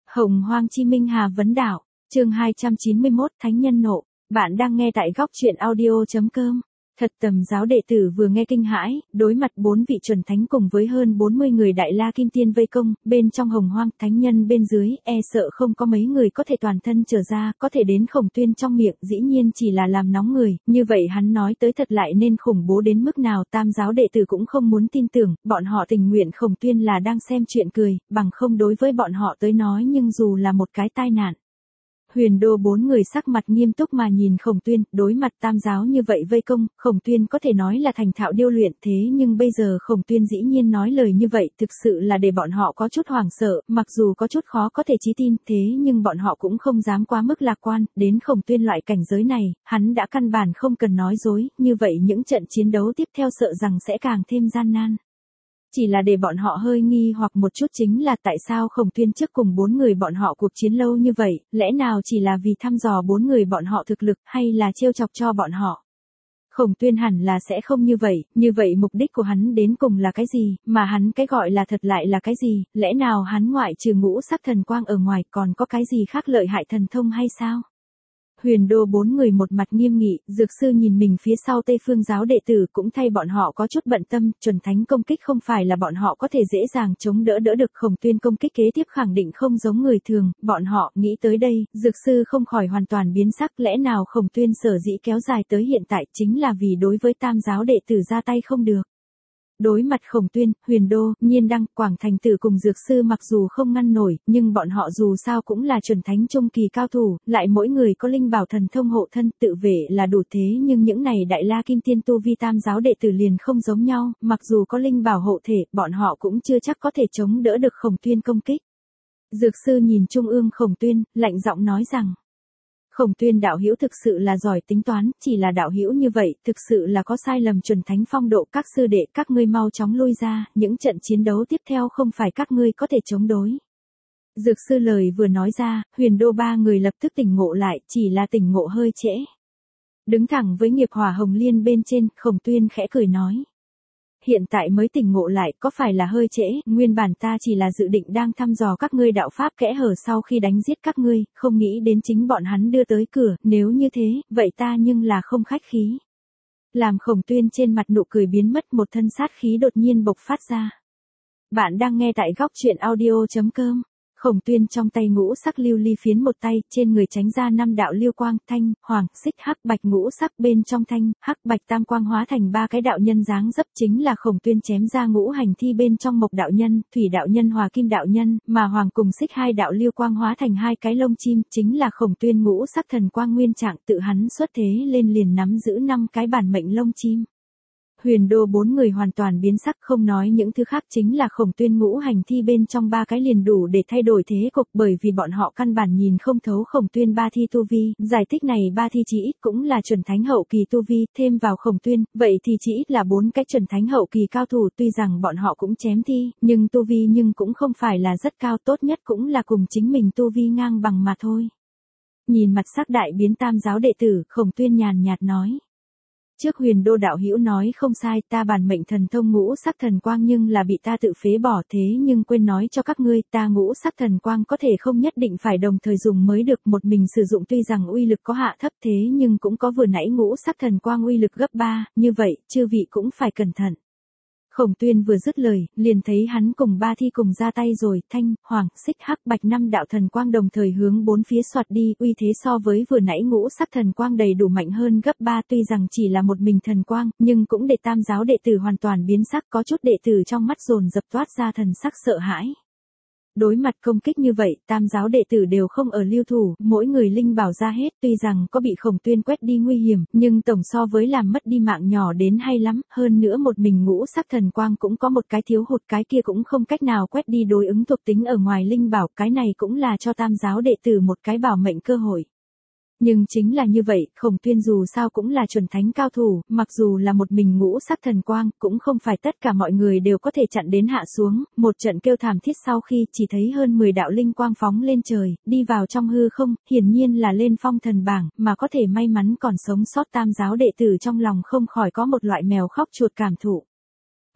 Hồng Hoang Chi Minh Hà Vấn Đảo, chương 291 Thánh Nhân Nộ. Bạn đang nghe tại góc truyện audio.com. Thật tầm giáo đệ tử vừa nghe kinh hãi, đối mặt 4 vị chuẩn thánh cùng với hơn 40 người đại la kim tiên vây công, bên trong Hồng Hoang thánh nhân bên dưới, sợ không có mấy người có thể toàn thân trở ra, có thể đến Khổng Tuyên trong miệng, dĩ nhiên chỉ là làm nóng người, như vậy hắn nói tới thật lại nên khủng bố đến mức nào, tam giáo đệ tử cũng không muốn tin tưởng, bọn họ tình nguyện Khổng Tuyên là đang xem chuyện cười, bằng không đối với bọn họ tới nói nhưng dù là một cái tai nạn. Huyền Đô 4 người sắc mặt nghiêm túc mà nhìn Khổng Tuyên, đối mặt tam giáo như vậy vây công, Khổng Tuyên có thể nói là thành thạo điêu luyện, thế nhưng bây giờ Khổng Tuyên dĩ nhiên nói lời như vậy, thực sự là để bọn họ có chút hoảng sợ, mặc dù có chút khó có thể chí tin, thế nhưng bọn họ cũng không dám quá mức lạc quan, đến Khổng Tuyên loại cảnh giới này, hắn đã căn bản không cần nói dối, như vậy những trận chiến đấu tiếp theo sợ rằng sẽ càng thêm gian nan. Chỉ là để bọn họ hơi nghi hoặc một chút chính là tại sao Khổng Tuyên trước cùng 4 người bọn họ cuộc chiến lâu như vậy, lẽ nào chỉ là vì thăm dò 4 người bọn họ thực lực hay là trêu chọc cho bọn họ. Khổng Tuyên hẳn là sẽ không như vậy mục đích của hắn đến cùng là cái gì, mà hắn cái gọi là thật lại là cái gì, lẽ nào hắn ngoại trừ ngũ sắc thần quang ở ngoài còn có cái gì khác lợi hại thần thông hay sao? Huyền Đô 4 người một mặt nghiêm nghị, Dược Sư nhìn mình phía sau Tây Phương giáo đệ tử cũng thay bọn họ có chút bận tâm, chuẩn thánh công kích không phải là bọn họ có thể dễ dàng chống đỡ được, Khổng Tuyên công kích kế tiếp khẳng định không giống người thường, bọn họ nghĩ tới đây, Dược Sư không khỏi hoàn toàn biến sắc, lẽ nào Khổng Tuyên sở dĩ kéo dài tới hiện tại chính là vì đối với tam giáo đệ tử ra tay không được. Đối mặt Khổng Tuyên, Huyền Đô, Nhiên Đăng, Quảng Thành Tử cùng Dược Sư mặc dù không ngăn nổi, nhưng bọn họ dù sao cũng là chuẩn thánh trung kỳ cao thủ, lại mỗi người có linh bảo thần thông hộ thân, tự vệ là đủ thế nhưng những này đại la kim tiên tu vi tam giáo đệ tử liền không giống nhau, mặc dù có linh bảo hộ thể, bọn họ cũng chưa chắc có thể chống đỡ được Khổng Tuyên công kích. Dược Sư nhìn trung ương Khổng Tuyên, lạnh giọng nói rằng: Khổng Tuyên đạo hữu thực sự là giỏi tính toán, chỉ là đạo hữu như vậy, thực sự là có sai lầm chuẩn thánh phong độ, các sư đệ, các ngươi mau chóng lui ra, những trận chiến đấu tiếp theo không phải các ngươi có thể chống đối. Dược Sư lời vừa nói ra, Huyền Đô 3 người lập tức tỉnh ngộ lại, chỉ là tỉnh ngộ hơi trễ. Đứng thẳng với nghiệp hỏa hồng liên bên trên, Khổng Tuyên khẽ cười nói: Hiện tại mới tỉnh ngộ lại, có phải là hơi trễ, nguyên bản ta chỉ là dự định đang thăm dò các ngươi đạo pháp kẽ hở sau khi đánh giết các ngươi, không nghĩ đến chính bọn hắn đưa tới cửa, nếu như thế, vậy ta nhưng là không khách khí. Làm Khổng Tuyên trên mặt nụ cười biến mất, một thân sát khí đột nhiên bộc phát ra. Bạn đang nghe tại góc truyện audio.com. Khổng Tuyên trong tay ngũ sắc lưu ly phiến một tay, trên người tránh ra 5 đạo lưu quang, thanh, hoàng, xích, hắc, bạch ngũ sắc, bên trong thanh, hắc, bạch tam quang hóa thành 3 cái đạo nhân dáng dấp, chính là Khổng Tuyên chém ra ngũ hành thi bên trong mộc đạo nhân, thủy đạo nhân, hòa kim đạo nhân, mà hoàng cùng xích 2 đạo lưu quang hóa thành 2 cái lông chim, chính là Khổng Tuyên ngũ sắc thần quang nguyên trạng, tự hắn xuất thế lên liền nắm giữ 5 cái bản mệnh lông chim. Huyền Đô 4 người hoàn toàn biến sắc, không nói những thứ khác, chính là Khổng Tuyên ngũ hành thi bên trong 3 cái liền đủ để thay đổi thế cục, bởi vì bọn họ căn bản nhìn không thấu Khổng Tuyên 3 thi tu vi, giải thích này 3 thi chỉ ít cũng là chuẩn thánh hậu kỳ tu vi, thêm vào Khổng Tuyên, vậy thì chỉ ít là 4 cái chuẩn thánh hậu kỳ cao thủ, tuy rằng bọn họ cũng chém thi, nhưng tu vi nhưng cũng không phải là rất cao, tốt nhất cũng là cùng chính mình tu vi ngang bằng mà thôi. Nhìn mặt sắc đại biến tam giáo đệ tử, Khổng Tuyên nhàn nhạt nói: Trước Huyền Đô đạo hữu nói không sai, ta bản mệnh thần thông ngũ sắc thần quang nhưng là bị ta tự phế bỏ, thế nhưng quên nói cho các ngươi, ta ngũ sắc thần quang có thể không nhất định phải đồng thời dùng mới được, một mình sử dụng tuy rằng uy lực có hạ thấp thế nhưng cũng có vừa nãy ngũ sắc thần quang uy lực gấp 3, như vậy, chư vị cũng phải cẩn thận. Khổng Tuyên vừa dứt lời, liền thấy hắn cùng 3 thi cùng ra tay rồi, thanh, hoàng, xích, hắc, bạch 5 đạo thần quang đồng thời hướng 4 phía xoạt đi, uy thế so với vừa nãy ngũ sắc thần quang đầy đủ mạnh hơn gấp 3, tuy rằng chỉ là một mình thần quang, nhưng cũng để tam giáo đệ tử hoàn toàn biến sắc, có chút đệ tử trong mắt dồn dập toát ra thần sắc sợ hãi. Đối mặt công kích như vậy, tam giáo đệ tử đều không ở lưu thủ, mỗi người linh bảo ra hết, tuy rằng có bị Khổng Tuyên quét đi nguy hiểm, nhưng tổng so với làm mất đi mạng nhỏ đến hay lắm, hơn nữa một mình ngũ sắc thần quang cũng có một cái thiếu hụt, cái kia cũng không cách nào quét đi đối ứng thuộc tính ở ngoài linh bảo, cái này cũng là cho tam giáo đệ tử một cái bảo mệnh cơ hội. Nhưng chính là như vậy, Khổng Tuyên dù sao cũng là chuẩn thánh cao thủ, mặc dù là một mình ngũ sắc thần quang, cũng không phải tất cả mọi người đều có thể chặn đến hạ xuống, một trận kêu thảm thiết sau khi chỉ thấy hơn 10 đạo linh quang phóng lên trời, đi vào trong hư không, hiển nhiên là lên phong thần bảng, mà có thể may mắn còn sống sót tam giáo đệ tử trong lòng không khỏi có một loại mèo khóc chuột cảm thụ.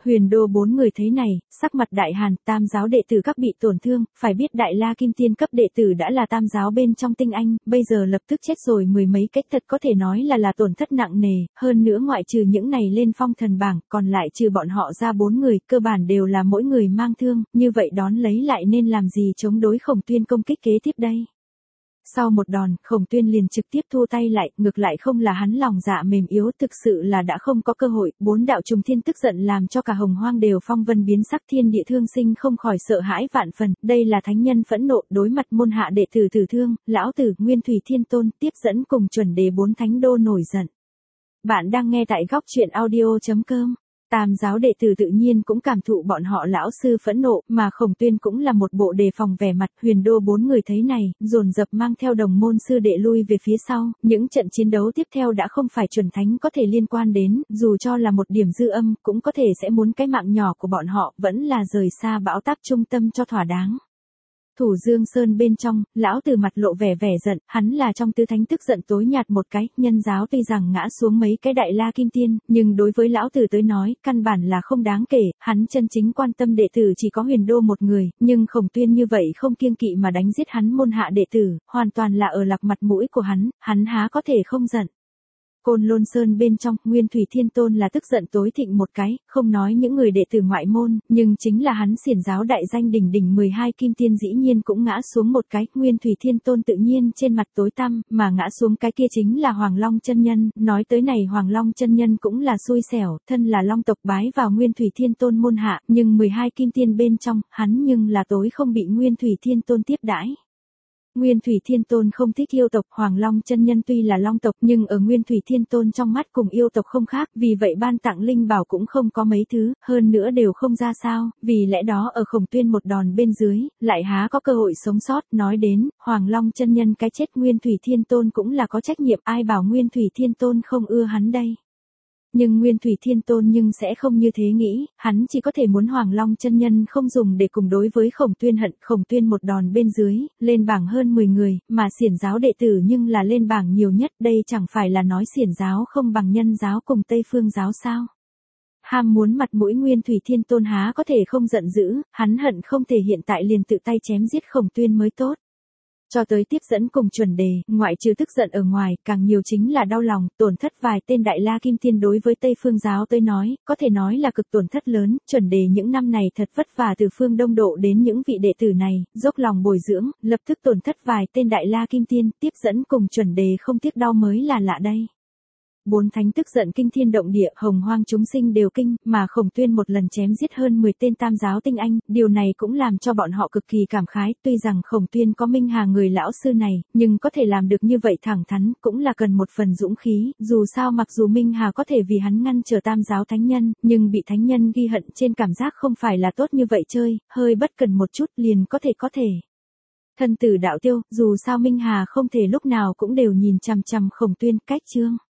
Huyền Đô bốn người thấy này, sắc mặt đại hàn, tam giáo đệ tử các bị tổn thương, phải biết Đại La Kim Tiên cấp đệ tử đã là tam giáo bên trong tinh anh, bây giờ lập tức chết rồi mười mấy cách, thật có thể nói là tổn thất nặng nề, hơn nữa ngoại trừ những này lên phong thần bảng, còn lại trừ bọn họ ra bốn người, cơ bản đều là mỗi người mang thương, như vậy đón lấy lại nên làm gì chống đối Khổng Tuyên công kích kế tiếp đây. Sau một đòn, Khổng Tuyên liền trực tiếp thua tay lại, ngược lại không là hắn lòng dạ mềm yếu, thực sự là đã không có cơ hội, bốn đạo trùng thiên tức giận làm cho cả hồng hoang đều phong vân biến sắc, thiên địa thương sinh không khỏi sợ hãi vạn phần, đây là thánh nhân phẫn nộ, đối mặt môn hạ đệ tử tử thương, lão tử, Nguyên Thủy Thiên Tôn, tiếp dẫn cùng chuẩn đề bốn thánh đô nổi giận. Bạn đang nghe tại góc truyện audio.com. Tam giáo đệ tử tự nhiên cũng cảm thụ bọn họ lão sư phẫn nộ, mà Khổng Tuyên cũng là một bộ đề phòng vẻ mặt. Huyền Đô bốn người thấy này, dồn dập mang theo đồng môn sư đệ lui về phía sau, những trận chiến đấu tiếp theo đã không phải chuẩn thánh có thể liên quan đến, dù cho là một điểm dư âm, cũng có thể sẽ muốn cái mạng nhỏ của bọn họ, vẫn là rời xa bão táp trung tâm cho thỏa đáng. Thủ Dương Sơn bên trong, lão tử mặt lộ vẻ giận, hắn là trong tứ thánh tức giận tối nhạt một cái, nhân giáo tuy rằng ngã xuống mấy cái Đại La Kim Tiên, nhưng đối với lão tử tới nói, căn bản là không đáng kể, hắn chân chính quan tâm đệ tử chỉ có Huyền Đô một người, nhưng Khổng Tuyên như vậy không kiêng kỵ mà đánh giết hắn môn hạ đệ tử, hoàn toàn là ở lạc mặt mũi của hắn há có thể không giận. Côn Lôn Sơn bên trong, Nguyên Thủy Thiên Tôn là tức giận tối thịnh một cái, không nói những người đệ tử ngoại môn, nhưng chính là hắn xiển giáo đại danh đỉnh đỉnh 12 kim tiên dĩ nhiên cũng ngã xuống một cái, Nguyên Thủy Thiên Tôn tự nhiên trên mặt tối tăm, mà ngã xuống cái kia chính là Hoàng Long chân nhân, nói tới này Hoàng Long chân nhân cũng là xui xẻo, thân là Long tộc bái vào Nguyên Thủy Thiên Tôn môn hạ, nhưng 12 kim tiên bên trong, hắn nhưng là tối không bị Nguyên Thủy Thiên Tôn tiếp đãi. Nguyên Thủy Thiên Tôn không thích yêu tộc, Hoàng Long chân nhân tuy là Long tộc nhưng ở Nguyên Thủy Thiên Tôn trong mắt cùng yêu tộc không khác, vì vậy ban tặng linh bảo cũng không có mấy thứ, hơn nữa đều không ra sao, vì lẽ đó ở Khổng Tuyên một đòn bên dưới, lại há có cơ hội sống sót, nói đến, Hoàng Long chân nhân cái chết Nguyên Thủy Thiên Tôn cũng là có trách nhiệm, ai bảo Nguyên Thủy Thiên Tôn không ưa hắn đây. Nhưng Nguyên Thủy Thiên Tôn nhưng sẽ không như thế nghĩ, hắn chỉ có thể muốn Hoàng Long chân nhân không dùng để cùng đối với Khổng Tuyên hận, Khổng Tuyên một đòn bên dưới, lên bảng hơn 10 người, mà xiển giáo đệ tử nhưng là lên bảng nhiều nhất, đây chẳng phải là nói xiển giáo không bằng nhân giáo cùng Tây Phương giáo sao. Ham muốn mặt mũi Nguyên Thủy Thiên Tôn há có thể không giận dữ, hắn hận không thể hiện tại liền tự tay chém giết Khổng Tuyên mới tốt. Cho tới tiếp dẫn cùng chuẩn đề, ngoại trừ tức giận ở ngoài, càng nhiều chính là đau lòng, tổn thất vài tên Đại La Kim Tiên đối với Tây Phương giáo tới nói, có thể nói là cực tổn thất lớn, chuẩn đề những năm này thật vất vả từ phương Đông Độ đến những vị đệ tử này, dốc lòng bồi dưỡng, lập tức tổn thất vài tên Đại La Kim Tiên, tiếp dẫn cùng chuẩn đề không tiếc đau mới là lạ đây. Bốn thánh tức giận kinh thiên động địa, hồng hoang chúng sinh đều kinh, mà Khổng Tuyên một lần chém giết hơn 10 tên tam giáo tinh anh, điều này cũng làm cho bọn họ cực kỳ cảm khái, tuy rằng Khổng Tuyên có Minh Hà người lão sư này, nhưng có thể làm được như vậy thẳng thắn, cũng là cần một phần dũng khí, dù sao mặc dù Minh Hà có thể vì hắn ngăn trở tam giáo thánh nhân, nhưng bị thánh nhân ghi hận trên cảm giác không phải là tốt như vậy chơi, hơi bất cần một chút liền có thể. Thân tử đạo tiêu, dù sao Minh Hà không thể lúc nào cũng đều nhìn chằm chằm Khổng Tuyên, cách chương.